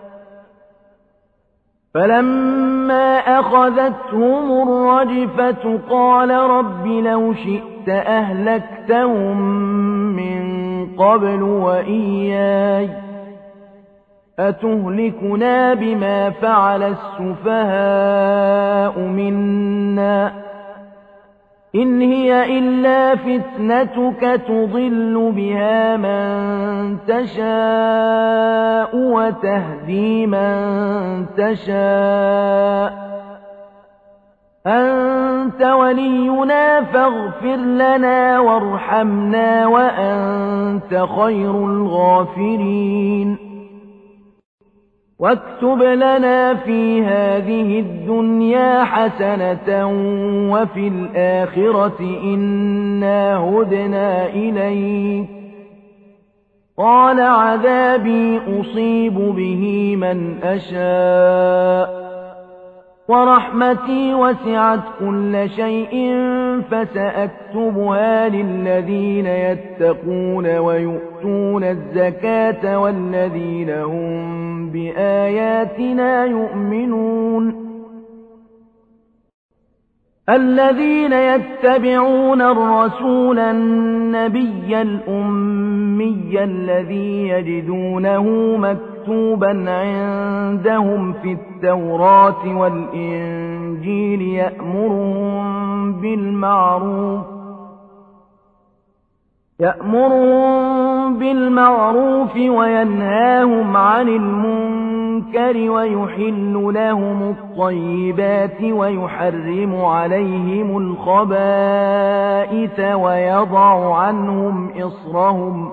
فلما أخذتهم الرجفة قال رب لو شئت أهلكتهم من قبل وإياي أتهلكنا بما فعل السفهاء منا إن هي إلا فتنتك تضل بها من تشاء وتهدي من تشاء أنت ولينا فاغفر لنا وارحمنا وأنت خير الغافرين. واكتب لنا في هذه الدنيا حسنة وفي الآخرة إنا هدنا إليك قال عذابي أصيب به من أشاء ورحمتي وسعت كل شيء فسأكتبها للذين يتقون ويؤتون الزكاة والذين هم بآياتنا يؤمنون. الذين يتبعون الرسول النبي الأمي الذي يجدونه مكتوبا عندهم في التوراة والإنجيل يأمرهم بالمعروف يأمرهم بالمعروف وينهاهم عن المنكر ويحل لهم الطيبات ويحرم عليهم الخبائث ويضع عنهم إصرهم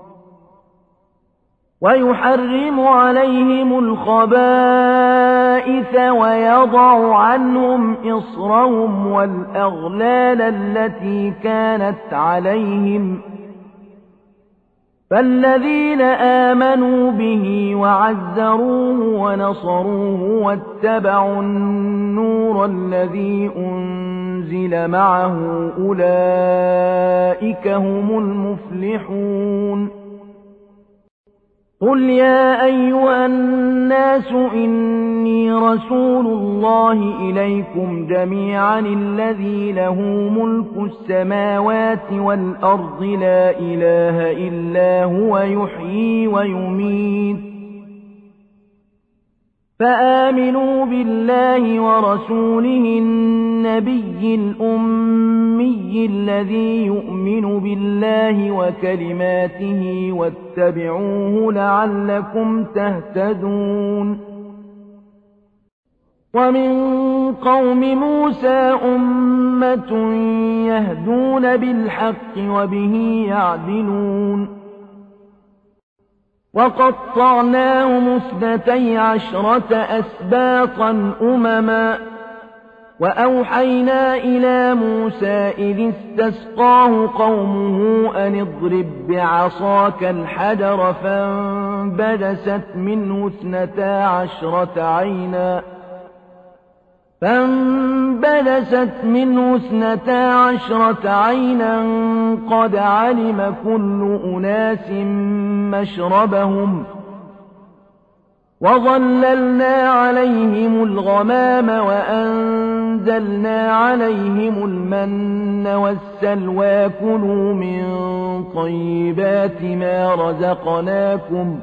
ويحرم عليهم الخبائث ويضع عنهم إصرهم والأغلال التي كانت عليهم فالذين آمنوا به وعزروه ونصروه واتبعوا النور الذي أنزل معه أولئك هم المفلحون. قل يا أيها الناس إني رسول الله إليكم جميعا الذي له ملك السماوات والأرض لا إله إلا هو يحيي ويميت فآمنوا بالله ورسوله النبي الأمي الذي يؤمن بالله وكلماته واتبعوه لعلكم تهتدون. ومن قوم موسى أمة يهدون بالحق وبه يعدلون. وقطعناهم اثنتي عشرة أسباطا أمما وأوحينا إلى موسى إذ استسقاه قومه أن اضرب بعصاك الحجر فانبجست منه اثنتا عشرة عينا فانبجست منه اثنتا عشرة عينا قد علم كل أناس مشربهم وظللنا عليهم الغمام وأنزلنا عليهم المن والسلوى كلوا من طيبات ما رزقناكم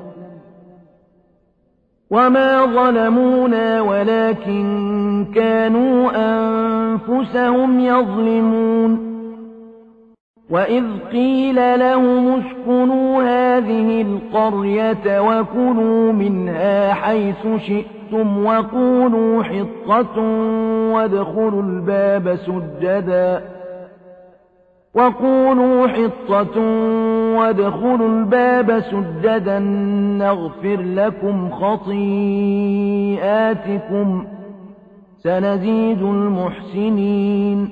وما ظلمونا ولكن كانوا أنفسهم يظلمون. وإذ قيل لهم اسكنوا هذه القرية وكلوا منها حيث شئتم وقولوا حطة وادخلوا الباب سجدا وقولوا حطة وادخلوا الباب سجدا نغفر لكم خطيئاتكم سنزيد المحسنين.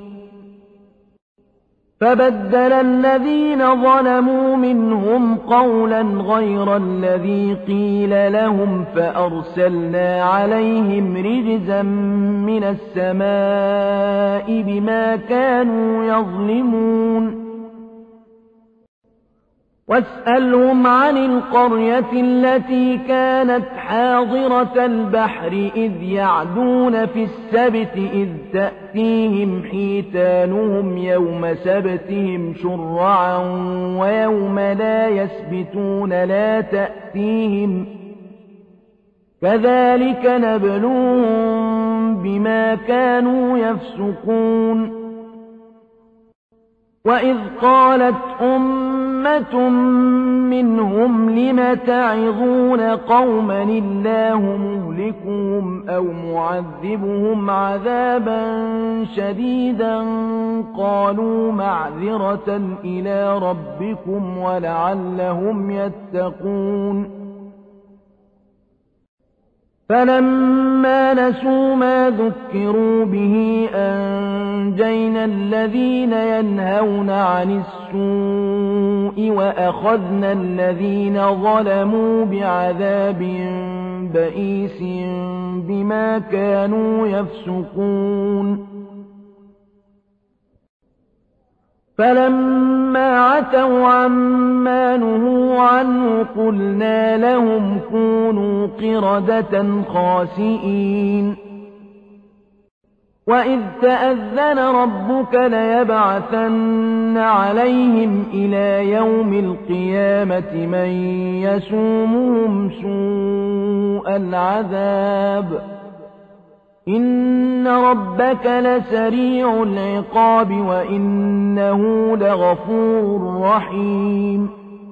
فبدل الذين ظلموا منهم قولا غير الذي قيل لهم فأرسلنا عليهم رجزا من السماء بما كانوا يظلمون. واسألهم عن القرية التي كانت حاضرة البحر إذ يعدون في السبت إذ تأتيهم حيتانهم يوم سبتهم شرعا ويوم لا يسبتون لا تأتيهم كذلك نبلوهم بما كانوا يفسقون. وإذ قالت أمة منهم لم تعظون قوما الله مهلكهم أو معذبهم عذابا شديدا قالوا معذرة إلى ربكم ولعلهم يتقون. فلما نسوا ما ذكروا به أنجينا الذين ينهون عن السوء وأخذنا الذين ظلموا بعذاب بئيس بما كانوا يفسقون. فلما عتوا عما نهوا عنه قلنا لهم كونوا قردة خاسئين. وإذ تأذن ربك ليبعثن عليهم إلى يوم القيامة من يسومهم سوء العذاب إن ربك لسريع العقاب وإنه لغفور رحيم.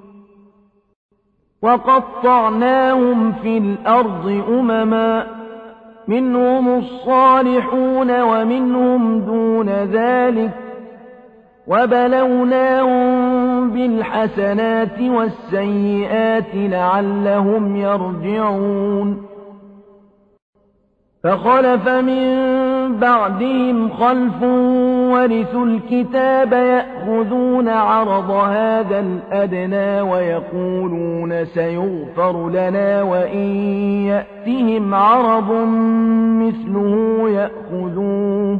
وقطعناهم في الأرض أمما منهم الصالحون ومنهم دون ذلك وبلوناهم بالحسنات والسيئات لعلهم يرجعون. فخلف من بعدهم خلف ورثوا الكتاب يأخذون عرض هذا الأدنى ويقولون سيغفر لنا وإن يأتهم عرض مثله يأخذوه.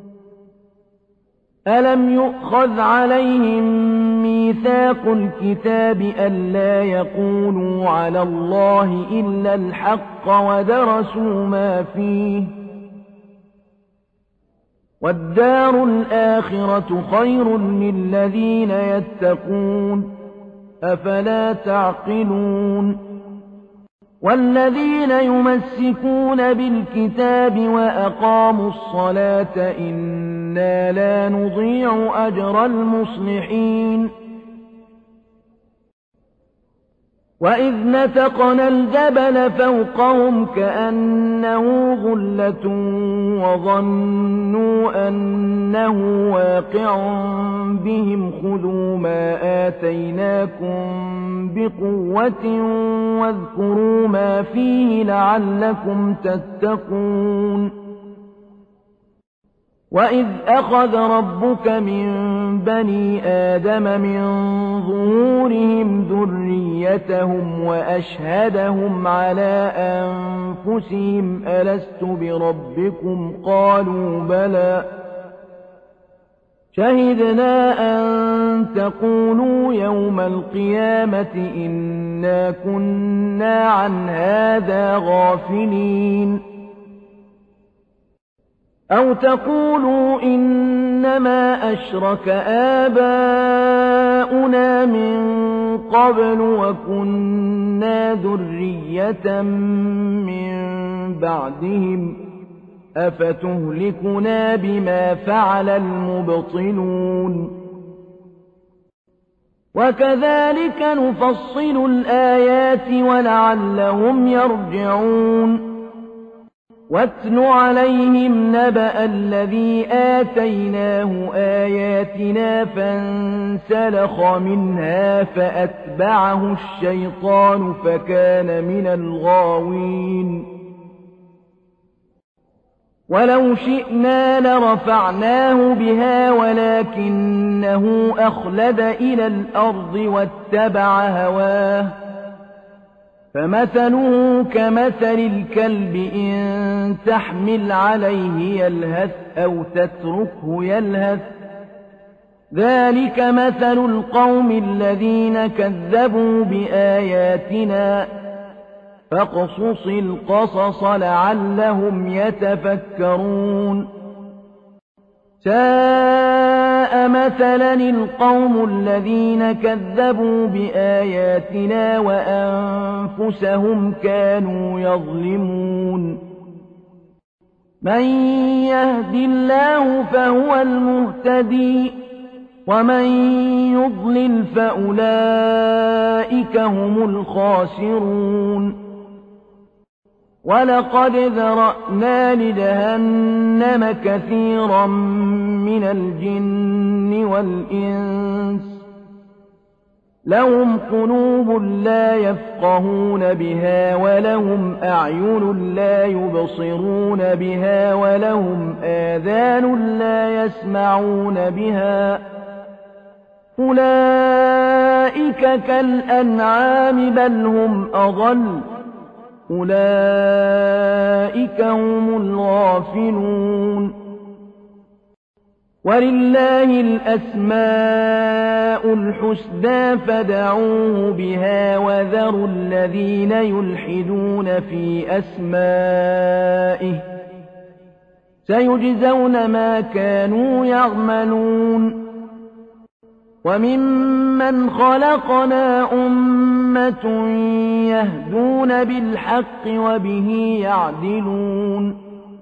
ألم يؤخذ عليهم ميثاق الكتاب ألا يقولوا على الله إلا الحق ودرسوا ما فيه والدار الآخرة خير للذين يتقون أفلا تعقلون. والذين يمسكون بالكتاب وأقاموا الصلاة إنا لا نضيع أجر المصلحين. وإذ نتقنا الجبل فوقهم كأنه ظلة وظنوا أنه واقع بهم خذوا ما آتيناكم بقوة واذكروا ما فيه لعلكم تتقون. وإذ أخذ ربك من بني آدم من ظهورهم ذريتهم وأشهدهم على أنفسهم ألست بربكم قالوا بلى شهدنا أن تقولوا يوم القيامة إنا كنا عن هذا غافلين. أو تقولوا إنما أشرك آباؤنا من قبل وكنا ذرية من بعدهم أفتهلكنا بما فعل المبطلون. وكذلك نفصل الآيات ولعلهم يرجعون. واتل عليهم نبأ الذي آتيناه آياتنا فانسلخ منها فأتبعه الشيطان فكان من الغاوين ولو شئنا لرفعناه بها ولكنه أخلد إلى الأرض واتبع هواه فمثله كمثل الكلب إن تحمل عليه يلهث أو تتركه يلهث ذلك مثل القوم الذين كذبوا بآياتنا فاقصص القصص لعلهم يتفكرون ساء مثلا القوم الذين كذبوا بآياتنا وأنفسهم كانوا يظلمون من يهد الله فهو المهتدي ومن يضلل فأولئك هم الخاسرون ولقد ذرأنا لجهنم كثيرا من الجن والإنس لهم قلوب لا يفقهون بها ولهم أعين لا يبصرون بها ولهم آذان لا يسمعون بها أولئك كالأنعام بل هم أضل أولئك هم الغافلون ولله الأسماء الحسنى فادعوه بها وذروا الذين يلحدون في أسمائه سيجزون ما كانوا يعملون وممن خلقنا أمة يهدون بالحق وبه يعدلون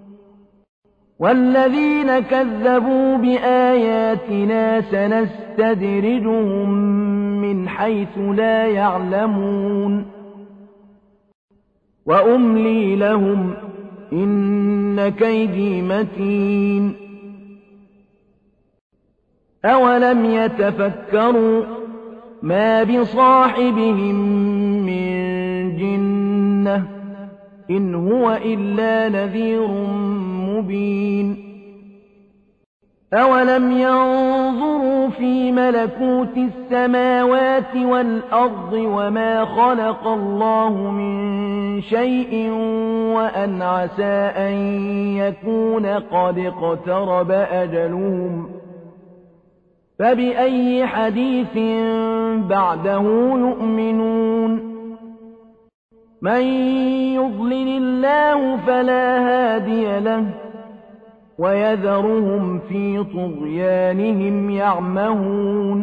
والذين كذبوا بآياتنا سنستدرجهم من حيث لا يعلمون وأملي لهم إن كيدي متين أولم يتفكروا ما بصاحبهم من جنة إن هو إلا نذير مبين أولم ينظروا في ملكوت السماوات والأرض وما خلق الله من شيء وأن عسى أن يكون قد اقترب أجلهم فبأي حديث بعده يؤمنون من يضلل الله فلا هادي له ويذرهم في طغيانهم يعمهون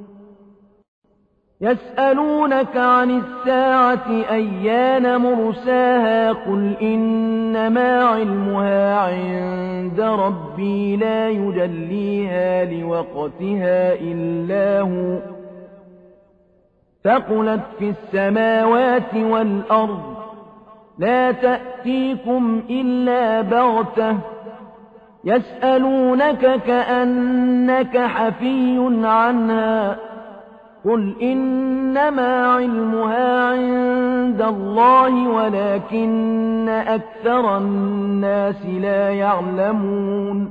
يسألونك عن الساعة أيان مرساها قل إنما علمها عند ربي لا يجليها لوقتها إلا هو ثقلت في السماوات والأرض لا تأتيكم إلا بغتة يسألونك كأنك حفي عنها قل إنما علمها عند الله ولكن أكثر الناس لا يعلمون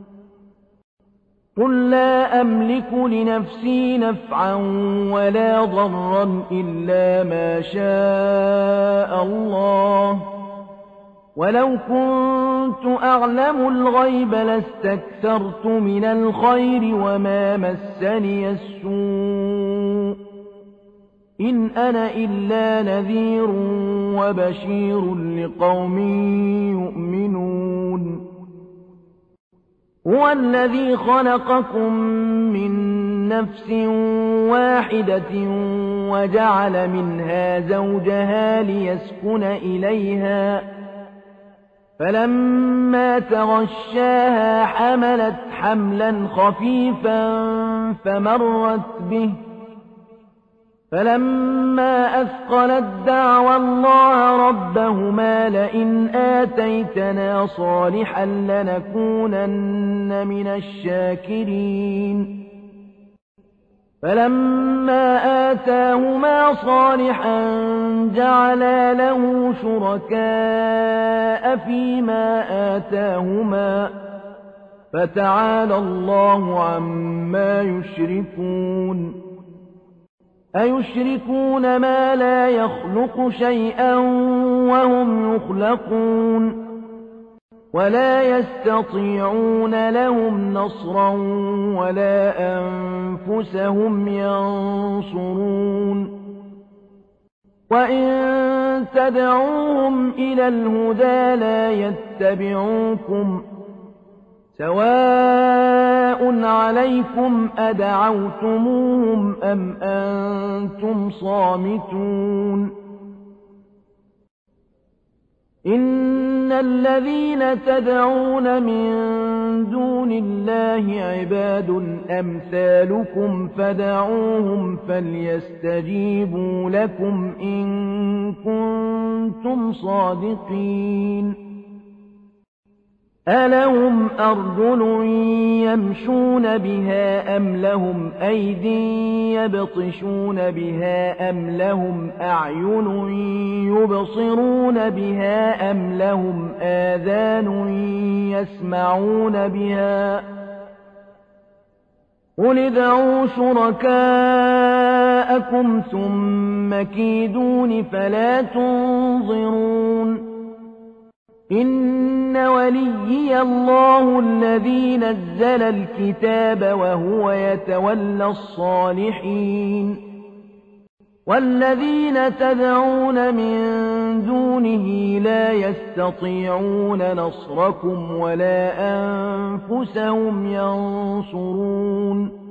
قل لا أملك لنفسي نفعا ولا ضرا إلا ما شاء الله ولو كنت أعلم الغيب لاستكثرت من الخير وما مسني السوء إن أنا إلا نذير وبشير لقوم يؤمنون هو الذي خلقكم من نفس واحدة وجعل منها زوجها ليسكن إليها فلما تغشاها حملت حملا خفيفا فمرت به فلما أثقلت دعوى الله ربهما لئن آتيتنا صالحا لنكونن من الشاكرين فلما آتاهما صالحا جعلا له شركاء فيما آتاهما فتعالى الله عما يشركون أيشركون ما لا يخلق شيئا وهم يخلقون ولا يستطيعون لهم نصرا ولا أنفسهم ينصرون وإن تدعوهم إلى الهدى لا يتبعوكم سواء عليكم أدعوتموهم أم أنتم صامتون إن الذين تدعون من دون الله عباد أمثالكم فدعوهم فليستجيبوا لكم إن كنتم صادقين ألهم أرجل يمشون بها أم لهم أيد يبطشون بها أم لهم أعين يبصرون بها أم لهم آذان يسمعون بها قل ادعوا شركاءكم ثم كيدون فلا تنظرون إن وليي الله الذي نزل الكتاب وهو يتولى الصالحين والذين تدعون من دونه لا يستطيعون نصركم ولا أنفسهم ينصرون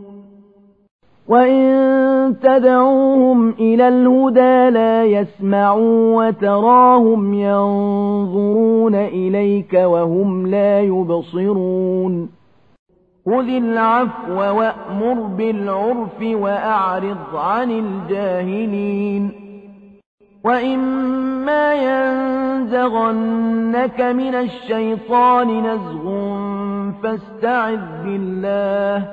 وإن تدعوهم إلى الهدى لا يسمعوا وتراهم ينظرون إليك وهم لا يبصرون خذ العفو وأمر بالعرف وأعرض عن الجاهلين وإما ينزغنك من الشيطان نزغ فاستعذ بالله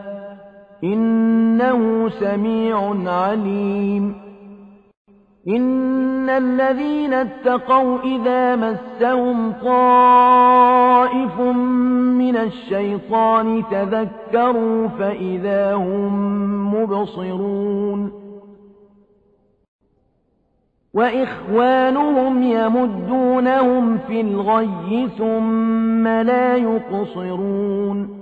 إنه سميع عليم إن الذين اتقوا إذا مسهم طائف من الشيطان تذكروا فإذا هم مبصرون وإخوانهم يمدونهم في الغي ثم لا يقصرون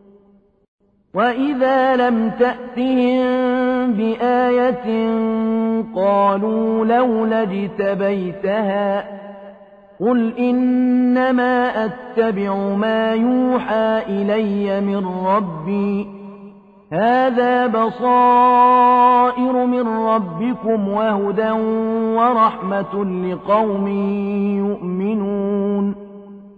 وإذا لم تأتهم بآية قالوا لولا اجتبيتها قل إنما أتبع ما يوحى إلي من ربي هذا بصائر من ربكم وهدى ورحمة لقوم يؤمنون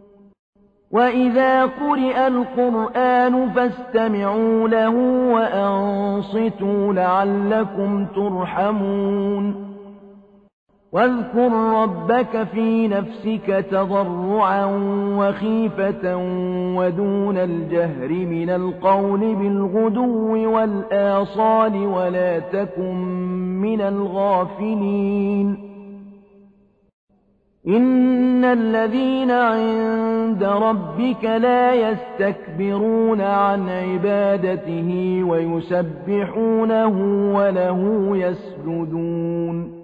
وإذا قرئ القرآن فاستمعوا له وأنصتوا لعلكم ترحمون واذكر ربك في نفسك تضرعا وخيفة ودون الجهر من القول بالغدو والآصال ولا تكن من الغافلين إن الذين عند ربك لا يستكبرون عن عبادته ويسبحونه وله يسجدون